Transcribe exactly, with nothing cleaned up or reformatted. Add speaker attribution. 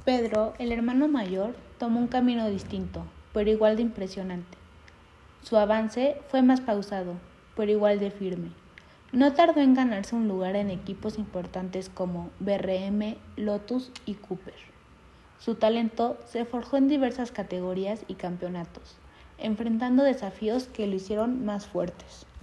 Speaker 1: Pedro, el hermano mayor, tomó un camino distinto, pero igual de impresionante. Su avance fue más pausado, pero igual de firme. No tardó en ganarse un lugar en equipos importantes como B R M, Lotus y Cooper. Su talento se forjó en diversas categorías y campeonatos, enfrentando desafíos que lo hicieron más fuertes.